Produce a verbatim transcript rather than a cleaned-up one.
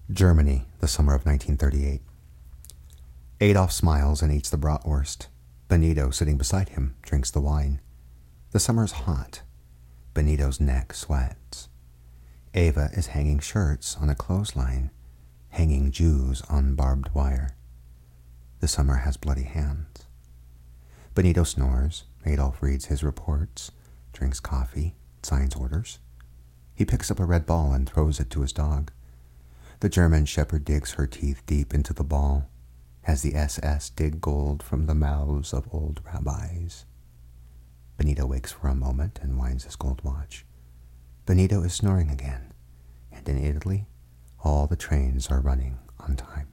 Germany, the summer of nineteen thirty-eight. Adolf smiles and eats the bratwurst. Benito, sitting beside him, drinks the wine. The summer's hot. Benito's neck sweats. Eva is hanging shirts on a clothesline, hanging Jews on barbed wire. The summer has bloody hands. Benito snores. Adolf reads his reports, drinks coffee, signs orders. He picks up a red ball and throws it to his dog. The German shepherd digs her teeth deep into the ball, as the S S dig gold from the mouths of old rabbis. Benito wakes for a moment and winds his gold watch. Benito is snoring again, and in Italy, all the trains are running on time.